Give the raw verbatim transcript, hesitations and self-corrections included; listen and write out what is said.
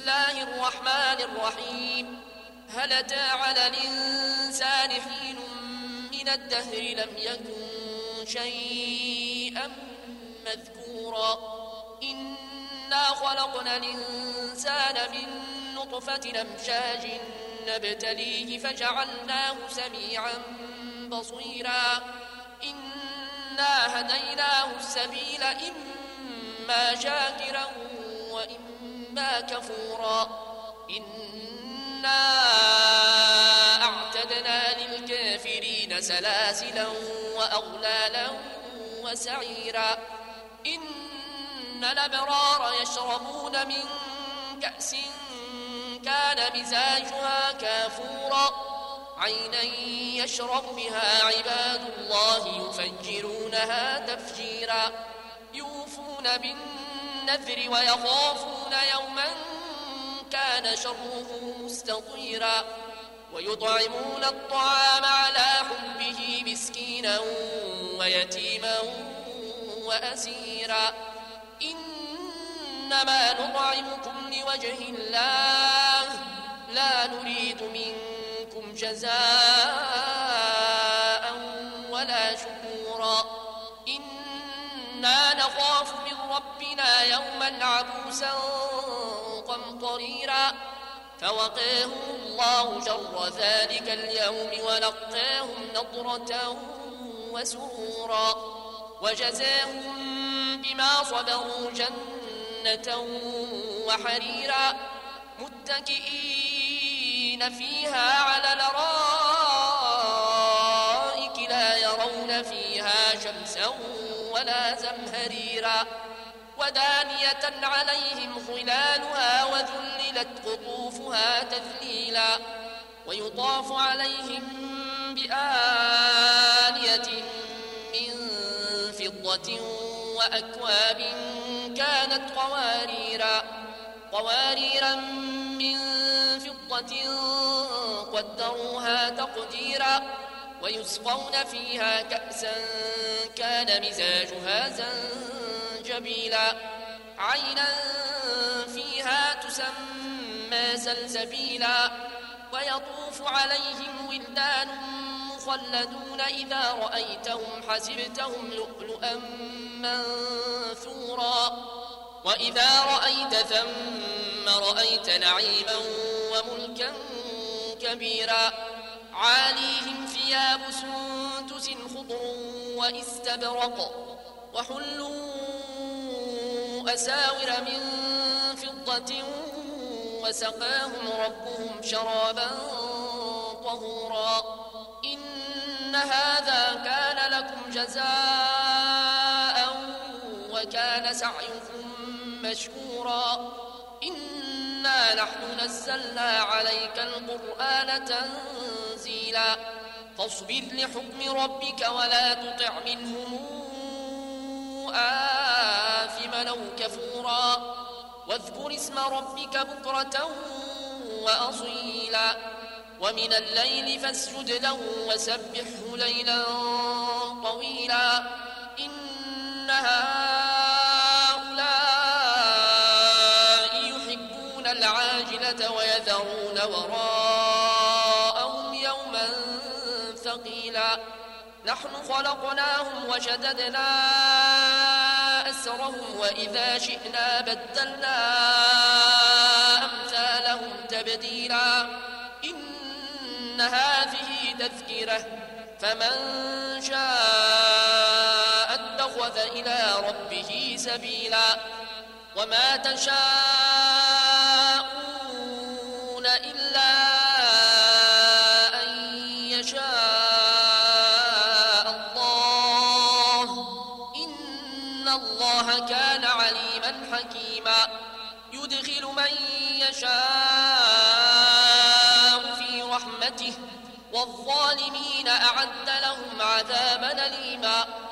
الله الرحمن الرحيم. هل أتى على الإنسان حين من الدهر لم يكن شيئا مذكورا إنا خلقنا الإنسان من نطفة أمشاج نبتليه فجعلناه سميعا بصيرا إنا هديناه السبيل إما شاكرا وإما كفورا إنا أعتدنا للكافرين سلاسلا وأغلالا وسعيرا إن الأبرار يشربون من كأس كان مزاجها كافورا عينا يشرب بها عباد الله يفجرونها تفجيرا يوفون بالنذر ويخافون يوما كان شره مستطيرا ويطعمون الطعام على حبه مسكينا ويتيما وأسيرا إنما نطعمكم لوجه الله لا نريد منكم جزاء ولا شكورا إنا نخاف من ربنا يوما عبوسا قمطريرا فوقاهم الله شر ذلك اليوم ولقاهم نضرة وسرورا وجزاهم بما صبروا جنة وحريرا متكئين فيها على الأرائك لا يرون فيها شمسا ولا زمهريرا ودانية عليهم ظلالها وذللت قطوفها تذليلا ويطاف عليهم بآنية من فضة وأكواب كانت قواريرا قواريرا من فضة قدروها تقديرا ويسقون فيها كأسا كان مزاجها زنجبيلا عينا فيها تسمى سلسبيلا ويطوف عليهم ولدان مخلدون إذا رأيتهم حسبتهم لؤلؤا منثورا وإذا رأيت ثم رأيت نعيما وملكا كبيرا عاليهم ثياب سندس خضر واستبرق وحلوا أساور من فضة وسقاهم ربهم شرابا طهورا إن هذا كان لكم جزاء وكان سعيكم مشكورا إنا نحن نزلنا عليك القرآن تنزيلا فاصبر لحكم ربك ولا تطع منهم آثما أو كفورا واذكر اسم ربك بكرة وأصيلا ومن الليل فاسجد له وسبحه ليلا طويلا إن هؤلاء يحبون العاجلة ويذرون وراءهم يوما ثقيلا نحن خلقناهم وشددنا أسرهم وإذا شئنا بدلنا أمثالهم تبديلا إن هذه تذكرة فمن شاء اتخذ إلى ربه سبيلا وما تشاءون إلا أن يشاء الله إن الله كان عليما حكيما يدخل من يشاء في رحمته والظالمين أعد لهم عذابا أليما